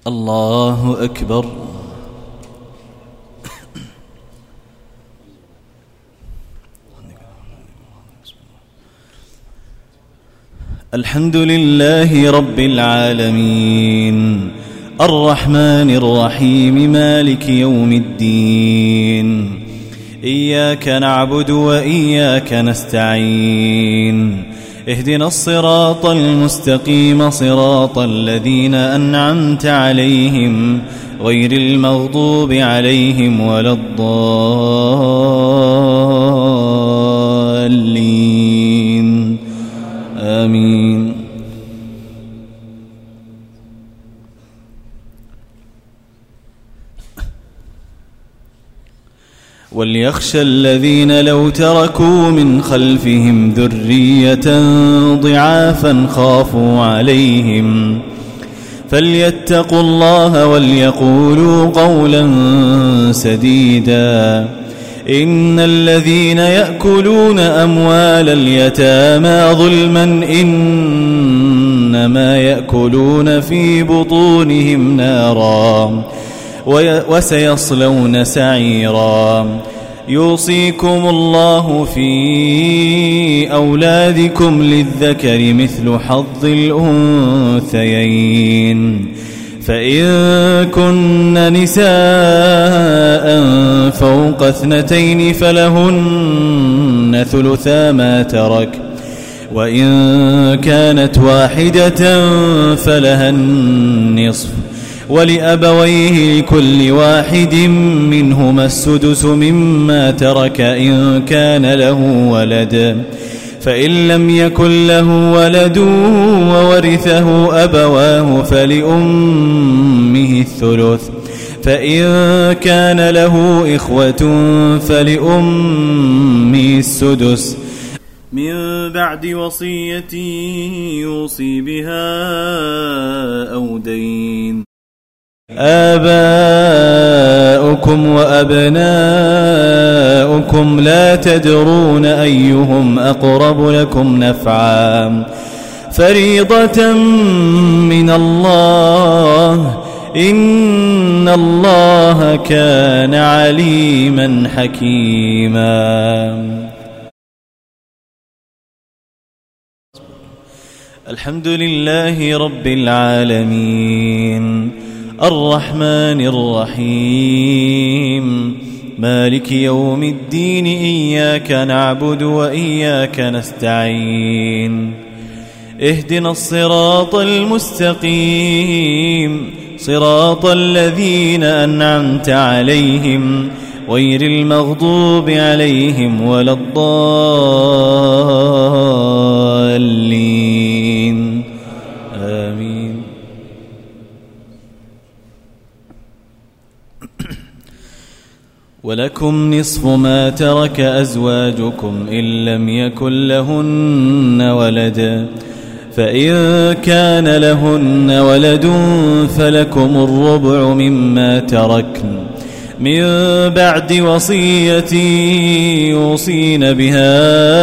الله أكبر. الحمد لله رب العالمين الرحمن الرحيم مالك يوم الدين إياك نعبد وإياك نستعين اهدنا الصراط المستقيم صراط الذين أنعمت عليهم غير المغضوب عليهم ولا الضالين آمين. وليخشى الذين لو تركوا من خلفهم ذرية ضعافا خافوا عليهم فليتقوا الله وليقولوا قولا سديدا. إن الذين يأكلون أموال اليتامى ظلما إنما يأكلون في بطونهم نارا وسيصلون سعيرا. يوصيكم الله في أولادكم للذكر مثل حظ الأنثيين فإن كن نساء فوق 2 فلهن ثلثا ما ترك وإن كانت واحدة فلها النصف ولأبويه لكل واحد منهما السدس مما ترك إن كان له ولد فإن لم يكن له ولد وورثه أبواه فلأمه الثلث فإن كان له إخوة فلأمه السدس من بعد وصية يوصي بها أو دين. آباؤكم وأبناؤكم لا تدرون أيهم أقرب لكم نفعا فريضة من الله إن الله كان عليما حكيما. الحمد لله رب العالمين الرحمن الرحيم مالك يوم الدين إياك نعبد وإياك نستعين اهدنا الصراط المستقيم صراط الذين أنعمت عليهم غير المغضوب عليهم ولا الضالين آمين. ولكم نصف ما ترك أزواجكم إن لم يكن لهن ولد فإن كان لهن ولد فلكم الربع مما تركن من بعد وصية يوصين بها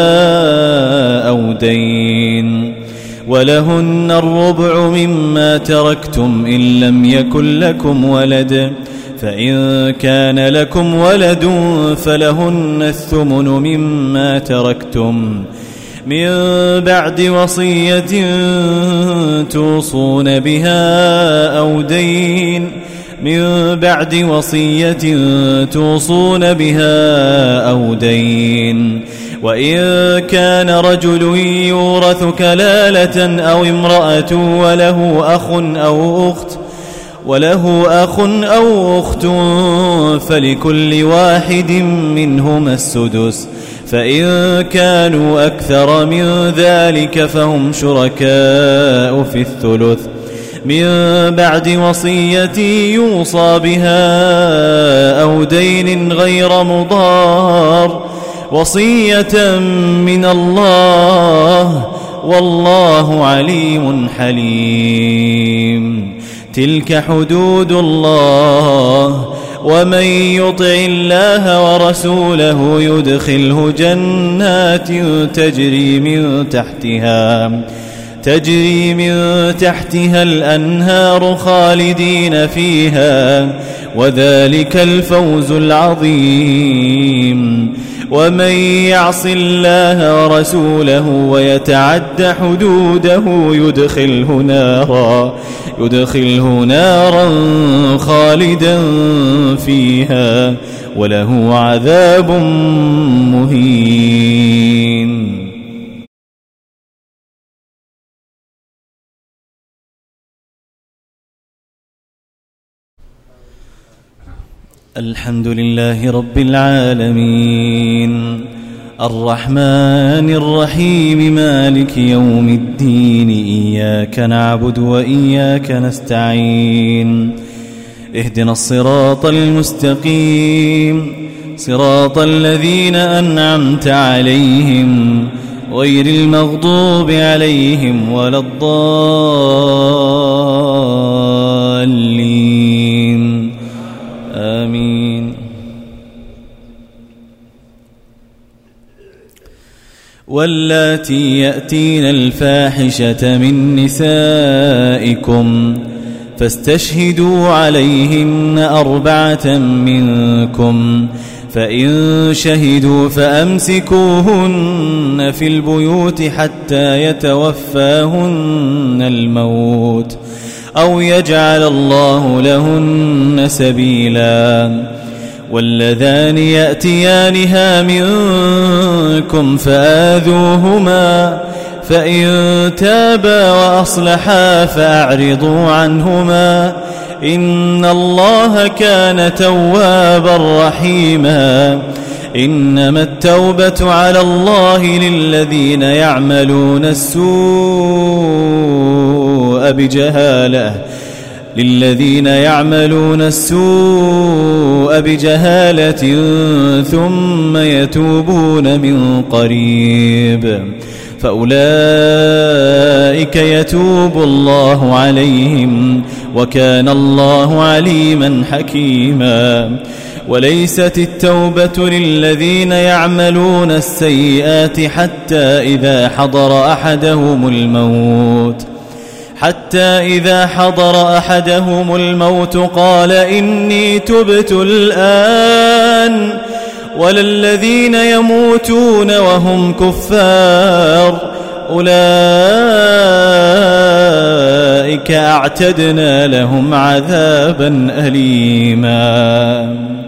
أو دين ولهن الربع مما تركتم إن لم يكن لكم ولد فإن كان لكم ولد فلهن الثمن مما تركتم من بعد وصية توصون بها أو دين من بعد وصية توصون بها أو دين. وإن كان رجل يورث كلالة أو امرأة وله أخ أو أخت فلكل واحد منهما السدس فإن كانوا أكثر من ذلك فهم شركاء في الثلث من بعد وصية يوصى بها أو دين غير مضار وصية من الله والله عليم حليم. تلك حدود الله ومن يطع الله ورسوله تجري من تحتها الأنهار خالدين فيها، وذلك الفوز العظيم. ومن يعص الله ورسوله ويتعد حدوده يدخله نارا خالدا فيها وله عذاب مهين. الحمد لله رب العالمين، الرحمن الرحيم، مالك يوم الدين، إياك نعبد وإياك نستعين، اهدنا الصراط المستقيم، صراط الذين أنعمت عليهم غير المغضوب عليهم ولا الضالين، آمين. واللاتي يأتين الفاحشة من نسائكم فاستشهدوا عليهن 4 منكم، فإن شهدوا فأمسكوهن في البيوت حتى يتوفاهن الموت أو يجعل الله لهن سبيلا. واللذان يأتيانها منكم فآذوهما، فإن تابا وأصلحا فأعرضوا عنهما، إن الله كان توابا رحيما. إنما التوبة على الله للذين يعملون السوء بجهالة ثم يتوبون من قريب، فأولئك يتوب الله عليهم، وكان الله عليما حكيما. وليست التوبة للذين يعملون السيئات حتى إذا حضر أحدهم الموت قال إني تبت الآن، ولا الذين يموتون وهم كفار، أولئك أعتدنا لهم عذابا أليما.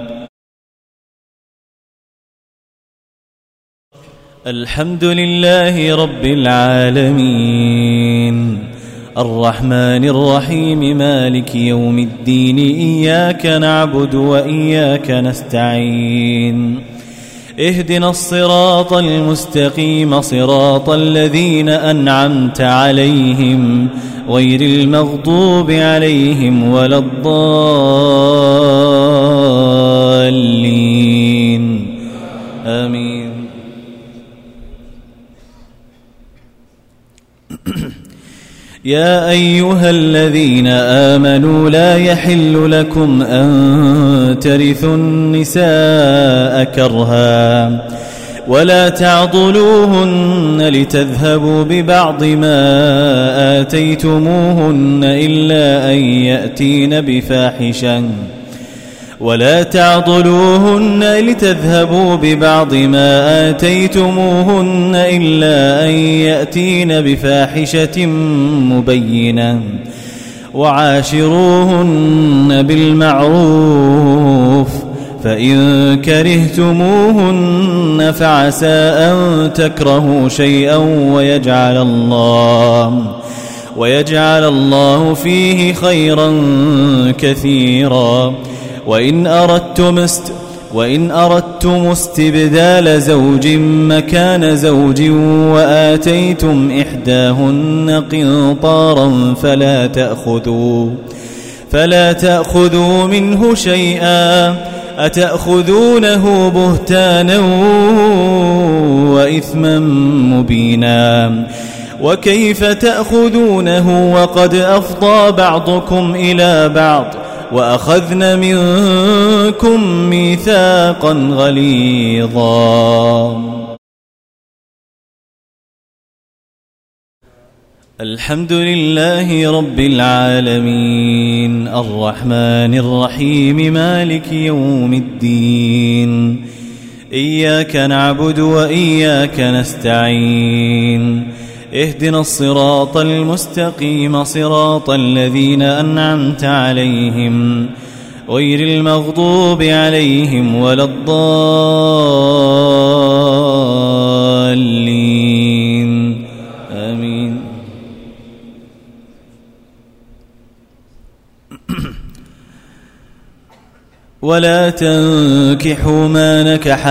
الحمد لله رب العالمين، الرحمن الرحيم، مالك يوم الدين، إياك نعبد وإياك نستعين، اهدنا الصراط المستقيم، صراط الذين أنعمت عليهم غير المغضوب عليهم ولا الضالين، آمين. يا أيها الذين آمنوا لا يحل لكم أن ترثوا النساء كرها ولا تعضلوهن لتذهبوا ببعض ما آتيتموهن إلا أن يأتين بفاحشة مبينة، وعاشروهن بالمعروف، فإن كرهتموهن فعسى أن تكرهوا شيئا ويجعل الله فيه خيرا كثيرا. وإن أردتم استبدال زوج مكان زوج وآتيتم إحداهن قنطارا فلا تأخذوا منه شيئا، أتأخذونه بهتانا وإثما مبينا. وكيف تأخذونه وقد أفضى بعضكم إلى بعض وأخذن منكم ميثاقا غليظا. الحمد لله رب العالمين الرحمن الرحيم مالك يوم الدين إياك نعبد وإياك نستعين اهدنا الصراط المستقيم صراط الذين أنعمت عليهم غير المغضوب عليهم ولا الضالين آمين. ولا تنكحوا ما نكح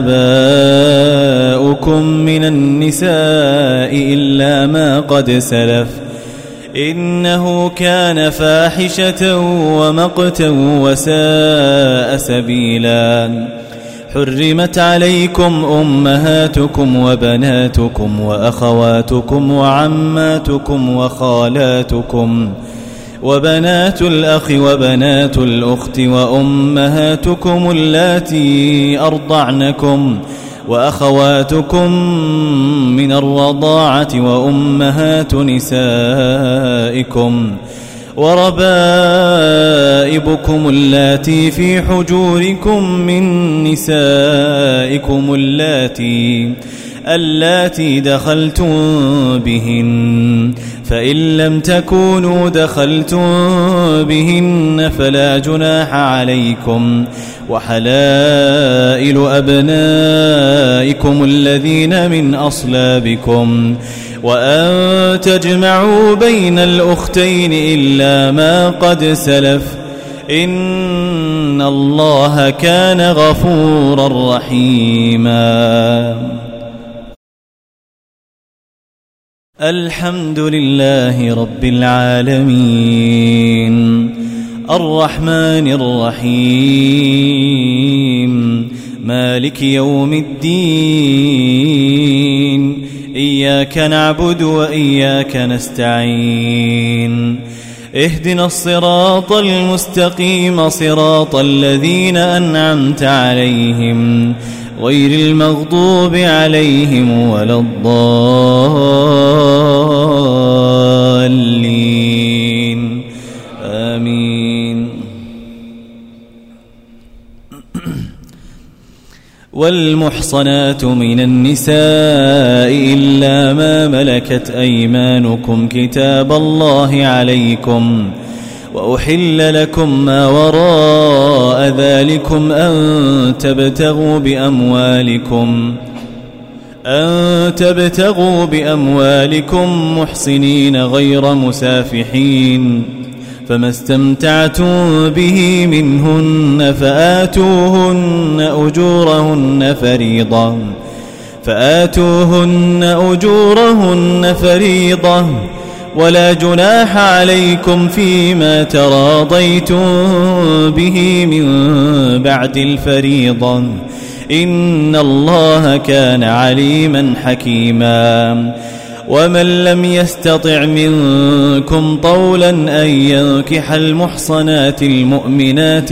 آباؤكم من النساء إلا ما قد سلف إنه كان فاحشة ومقتا وساء سبيلا. حرمت عليكم أمهاتكم وبناتكم وأخواتكم وعماتكم وخالاتكم وبنات الأخ وبنات الأخت وأمهاتكم اللاتي أرضعنكم وأخواتكم من الرضاعة وأمهات نسائكم وربائبكم اللاتي في حجوركم من نسائكم اللاتي دخلتم بهن فإن لم تكونوا دخلتم بهن فلا جناح عليكم وحلائل أبنائكم الذين من أصلابكم وأن تجمعوا بين الأختين إلا ما قد سلف إن الله كان غفورا رحيما. الحمد لله رب العالمين الرحمن الرحيم مالك يوم الدين إياك نعبد وإياك نستعين اهدنا الصراط المستقيم صراط الذين أنعمت عليهم غير المغضوب عليهم ولا الضالين آمين. والمحصنات من النساء إلا ما ملكت أيمانكم كتاب الله عليكم وأحل لكم ما وراء ذلكم أن تبتغوا بأموالكم محصنين غير مسافحين فما استمتعتم به منهن فآتوهن أجورهن فريضة ولا جناح عليكم فيما تراضيتم به من بعد الفريضة إن الله كان عليما حكيما. ومن لم يستطع منكم طولا أن ينكح المحصنات المؤمنات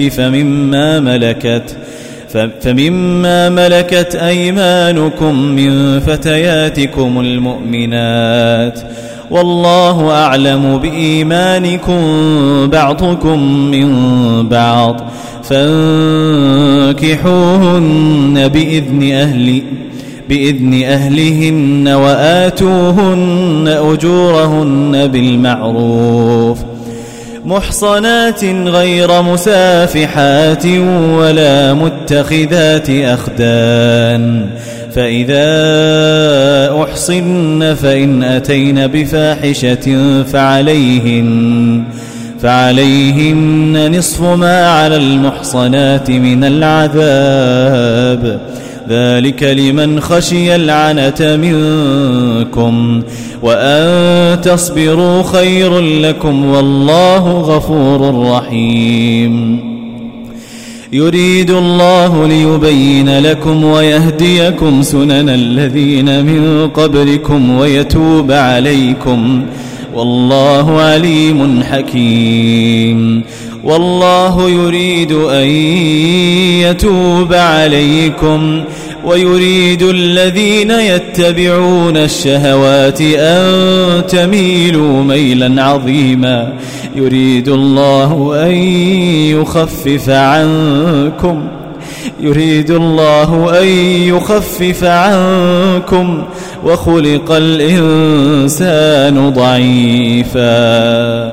فمما ملكت أيمانكم من فتياتكم المؤمنات والله أعلم بإيمانكم بعضكم من بعض فانكحوهن بإذن أهلهن وآتوهن أجورهن بالمعروف محصنات غير مسافحات ولا متخذات أخدان فإذا أحصن فإن أتين بفاحشة فعليهن نصف ما على المحصنات من العذاب ذلك لمن خشي العنة منكم وأن تصبروا خير لكم والله غفور رحيم. يريد الله ليبين لكم ويهديكم سنن الذين من قبلكم ويتوب عليكم والله عليم حكيم. والله يريد أن يتوب عليكم ويريد الذين يتبعون الشهوات أن تميلوا ميلا عظيما يريد الله أن يخفف عنكم وخلق الإنسان ضعيفا.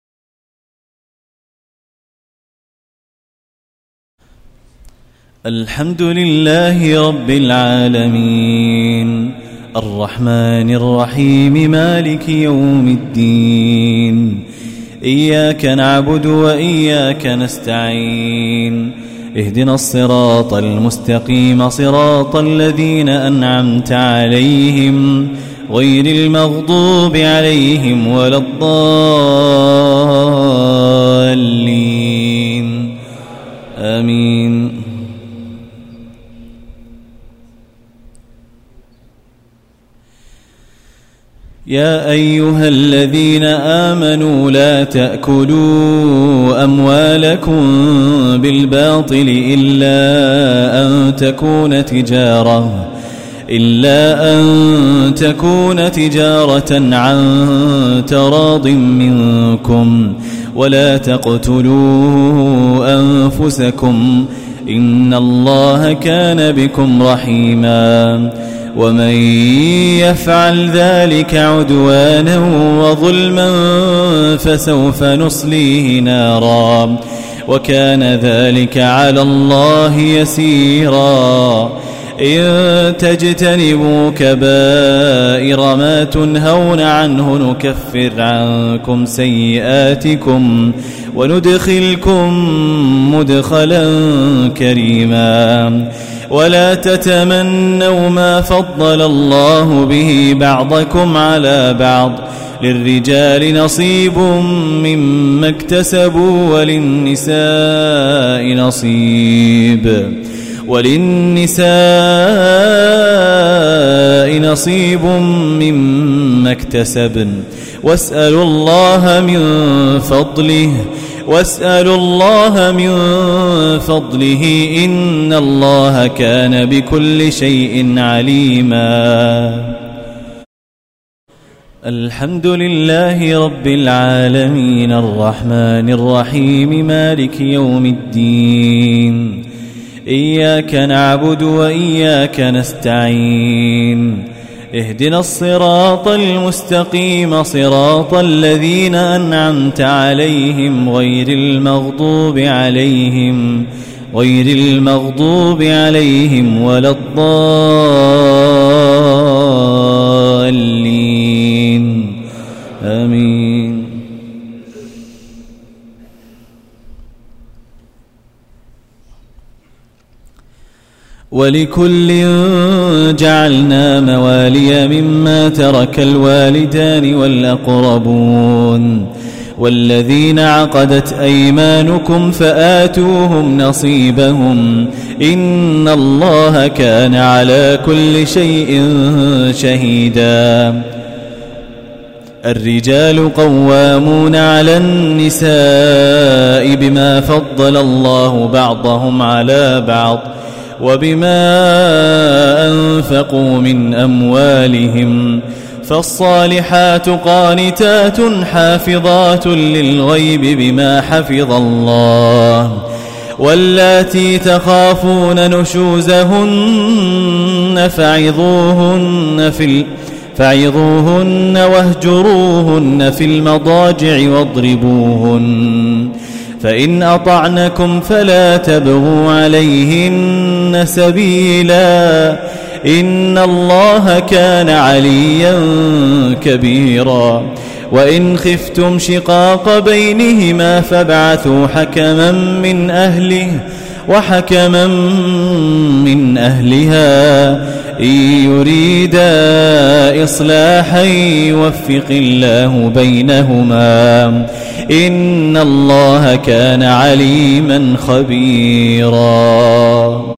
الحمد لله رب العالمين الرحمن الرحيم مالك يوم الدين إياك نعبد وإياك نستعين اهدنا الصراط المستقيم صراط الذين أنعمت عليهم غير المغضوب عليهم ولا الضالين آمين. يا أيها الذين آمنوا لا تأكلوا أموالكم بالباطل إلا أن تكون تجارة عن تراض منكم ولا تقتلوا أنفسكم إن الله كان بكم رحيما ومن يفعل ذلك عدوانا وظلما فسوف نصليه نارا وكان ذلك على الله يسيرا. إن تجتنبوا كبائر ما تنهون عنه نكفر عنكم سيئاتكم وندخلكم مدخلا كريما. ولا تتمنوا ما فضل الله به بعضكم على بعض للرجال نصيب مما اكتسبوا وللنساء نصيب مما اكتسبن واسألوا الله من فضله إن الله كان بكل شيء عليما. الحمد لله رب العالمين الرحمن الرحيم مالك يوم الدين إياك نعبد وإياك نستعين اهدنا الصراط المستقيم صراط الذين أنعمت عليهم غير المغضوب عليهم ولا الضالين آمين. ولكل جعلنا موالي مما ترك الوالدان والأقربون والذين عقدت أيمانكم فآتوهم نصيبهم إن الله كان على كل شيء شهيدا. الرجال قوامون على النساء بما فضل الله بعضهم على بعض وبما أنفقوا من أموالهم فالصالحات قانتات حافظات للغيب بما حفظ الله واللاتي تخافون نشوزهن فعظوهن واهجروهن في المضاجع واضربوهن فإن أطعنكم فلا تبغوا عليهن سبيلا إن الله كان عليا كبيرا. وإن خفتم شقاق بينهما فابعثوا حكما من أهله وحكما من أهلها إن يريدا إصلاحا يوفق الله بينهما إن الله كان عليما خبيرا.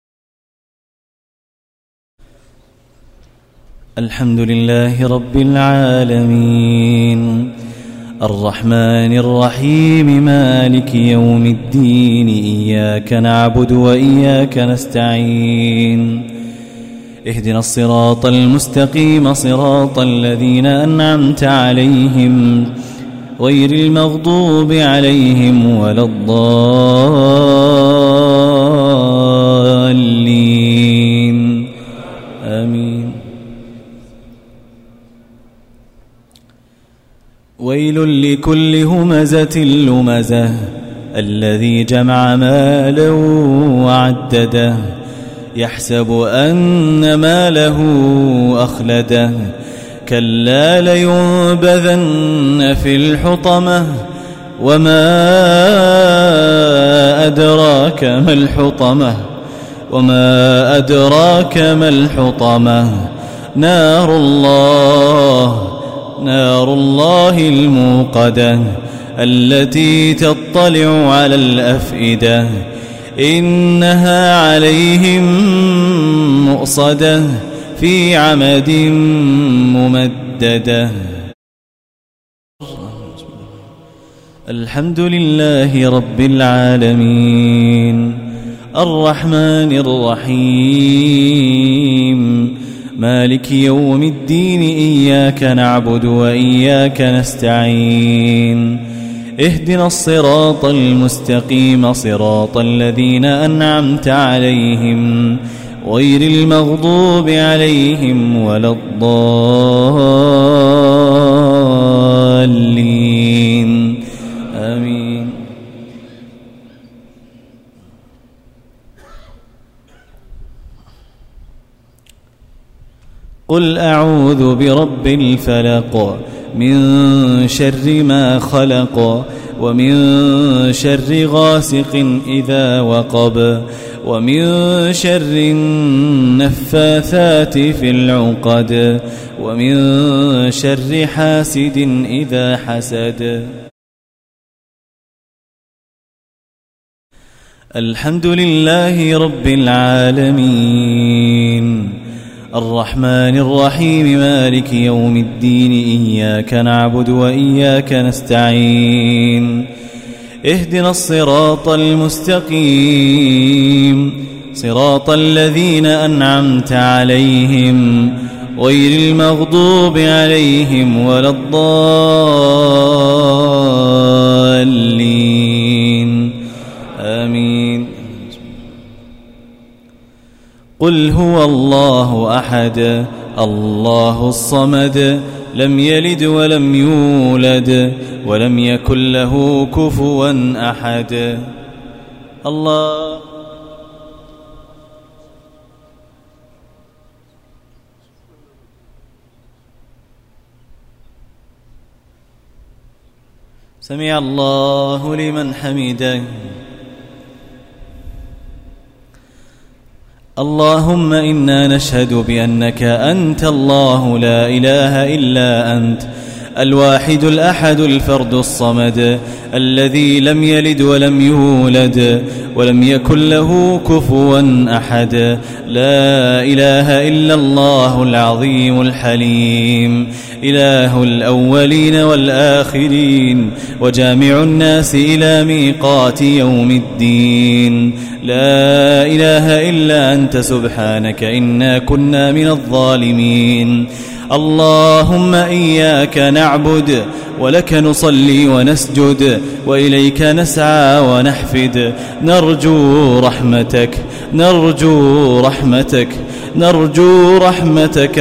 الحمد لله رب العالمين الرحمن الرحيم مالك يوم الدين إياك نعبد وإياك نستعين اهدنا الصراط المستقيم صراط الذين أنعمت عليهم غير المغضوب عليهم ولا الضالين آمين. ويل لكل همزة لمزة الذي جمع مالا وعدده يحسب أن ماله أخلده كلا لينبذن في الحطمة وما أدراك ما الحطمة نار الله الموقدة التي تطلع على الأفئدة إنها عليهم مؤصدة في عمد ممددة. الحمد لله رب العالمين الرحمن الرحيم مالك يوم الدين إياك نعبد وإياك نستعين اهدنا الصراط المستقيم صراط الذين أنعمت عليهم غير المغضوب عليهم ولا الضالين آمين. قل أعوذ برب الفلق من شر ما خلق ومن شر غاسق إذا وقب ومن شر النفاثات في العقد ومن شر حاسد إذا حسد. الحمد لله رب العالمين الرحمن الرحيم مالك يوم الدين إياك نعبد وإياك نستعين اهدنا الصراط المستقيم صراط الذين أنعمت عليهم غير المغضوب عليهم ولا الضالين آمين. قل هو الله أحد الله الصمد لم يلد ولم يولد ولم يكن له كفوا أحد. الله سمع الله لمن حمده. اللهم إنا نشهد بأنك أنت الله لا إله إلا أنت الواحد الأحد الفرد الصمد الذي لم يلد ولم يولد ولم يكن له كفوا أحد. لا إله إلا الله العظيم الحليم إله الأولين والآخرين وجامع الناس إلى ميقات يوم الدين. لا إله إلا أنت سبحانك إنا كنا من الظالمين. اللهم إياك نعبد ولك نصلي ونسجد وإليك نسعى ونحفد نرجو رحمتك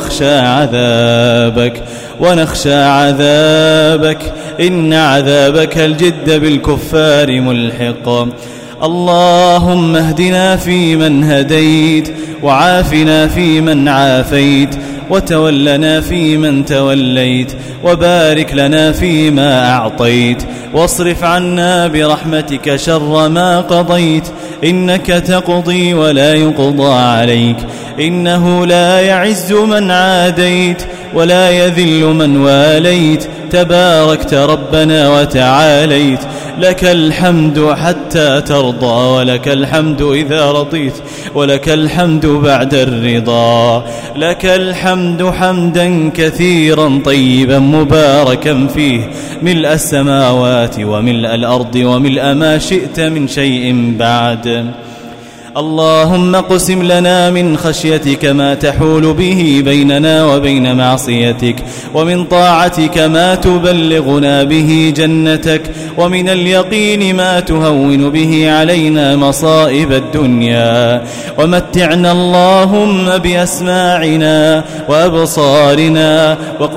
ونخشى عذابك إن عذابك الجد بالكفار ملحق. اللهم اهدنا فيمن هديت وعافنا فيمن عافيت وتولنا فيمن توليت وبارك لنا فيما أعطيت واصرف عنا برحمتك شر ما قضيت إنك تقضي ولا يقضى عليك إنه لا يعز من عاديت ولا يذل من واليت تباركت ربنا وتعاليت. لك الحمد حتى ترضى ولك الحمد إذا رضيت ولك الحمد بعد الرضا. لك الحمد حمدا كثيرا طيبا مباركا فيه ملء السماوات وملء الأرض وملء ما شئت من شيء بعد. اللهم اقسم لنا من خشيتك ما تحول به بيننا وبين معصيتك، ومن طاعتك ما تبلغنا به جنتك، ومن اليقين ما تهون به علينا مصائب الدنيا، ومتعنا اللهم بأسماعنا وأبصارنا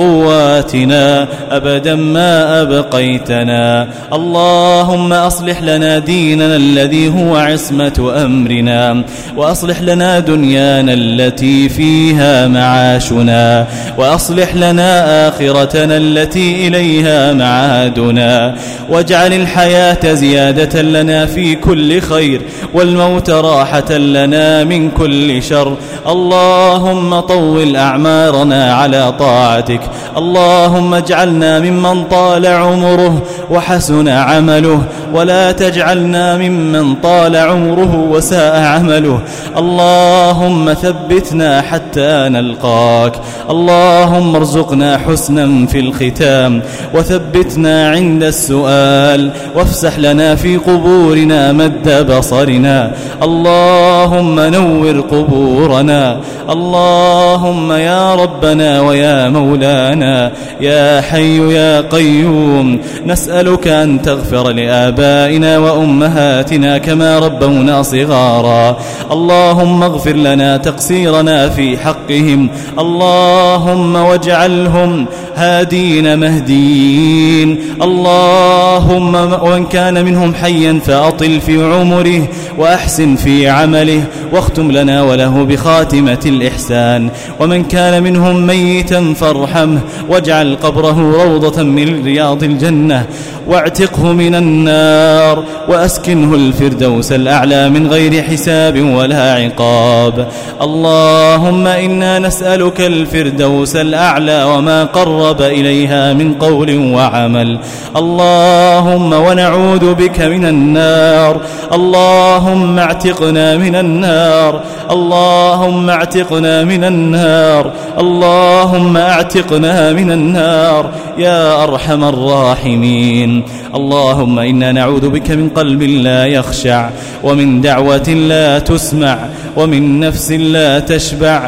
وقواتنا أبدا ما أبقيتنا. اللهم أصلح لنا ديننا الذي هو عصمة أمرنا، وأصلح لنا دنيانا التي فيها معاشنا، وأصلح لنا آخرتنا التي إليها معادنا، واجعل الحياة زيادة لنا في كل خير، والموت راحة لنا من كل شر. اللهم طول أعمارنا على طاعتك، اللهم اجعلنا ممن طال عمره وحسن عمله، ولا تجعلنا ممن طال عمره وساء عمله. اللهم ثبتنا حتى نلقاك، اللهم ارزقنا حسنا في الختام، وثبتنا عند السؤال، وافسح لنا في قبورنا مد بصرنا. اللهم نور قبورنا. اللهم يا ربنا ويا مولانا يا حي يا قيوم، نسألك أن تغفر لآبائنا وأمهاتنا كما ربونا صغارا. اللهم اغفر لنا تقصيرنا في حقهم، اللهم واجعلهم هادين مهديين. اللهم وإن كان منهم حيا فأطل في عمره وأحسن في عمله، واختم لنا وله بخاتمة الإحسان. ومن كان منهم ميتا فارحمه، واجعل قبره روضة من رياض الجنة، واعتقه من النار، وأسكنه الفردوس الأعلى من غير حساب ولا عقاب. اللهم إنا نسألك الفردوس الأعلى وما قرب إليها من قول وعمل. اللهم ونعوذ بك من النار. اللهم اعتقنا من النار، اللهم اعتقنا من النار، اللهم اعتقنا من النار يا أرحم الراحمين. اللهم إنا نعوذ بك من قلب لا يخشع، ومن دعوة لا تسمع، ومن نفس لا تشبع.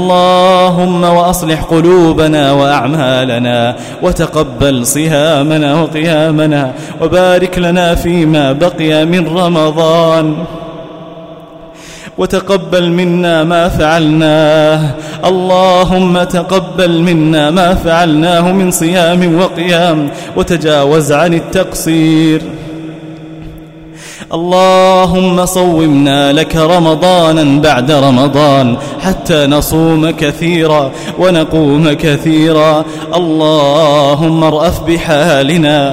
اللهم وأصلح قلوبنا وأعمالنا، وتقبل صيامنا وقيامنا، وبارك لنا فيما بقي من رمضان، وتقبل منا ما فعلناه. اللهم تقبل منا ما فعلناه من صيام وقيام، وتجاوز عن التقصير. اللهم صومنا لك رمضانا بعد رمضان، حتى نصوم كثيرا ونقوم كثيرا. اللهم ارأف بحالنا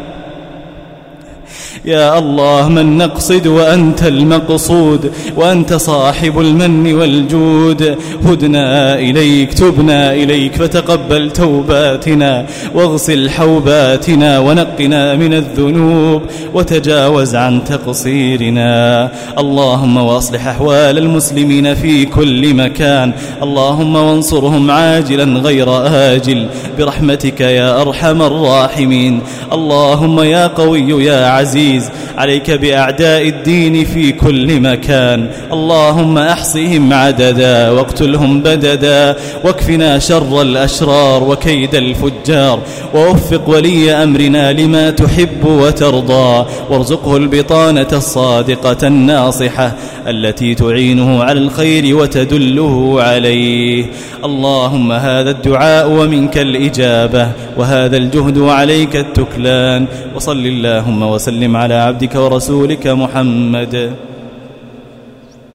يا الله، من نقصد وأنت المقصود، وأنت صاحب المن والجود. هدنا إليك، تبنا إليك، فتقبل توباتنا، واغسل حوباتنا، ونقنا من الذنوب، وتجاوز عن تقصيرنا. اللهم واصلح أحوال المسلمين في كل مكان، اللهم وانصرهم عاجلا غير آجل برحمتك يا أرحم الراحمين. اللهم يا قوي يا عزيز، عليك بأعداء الدين في كل مكان. اللهم أحصهم عددا، واقتلهم بددا، واكفنا شر الأشرار وكيد الفجار، ووفق ولي أمرنا لما تحب وترضى، وارزقه البطانة الصادقة الناصحة التي تعينه على الخير وتدله عليه. اللهم هذا الدعاء ومنك الإجابة، وهذا الجهد وعليك التكلان. وصل اللهم وسلم على عبدك ورسولك محمد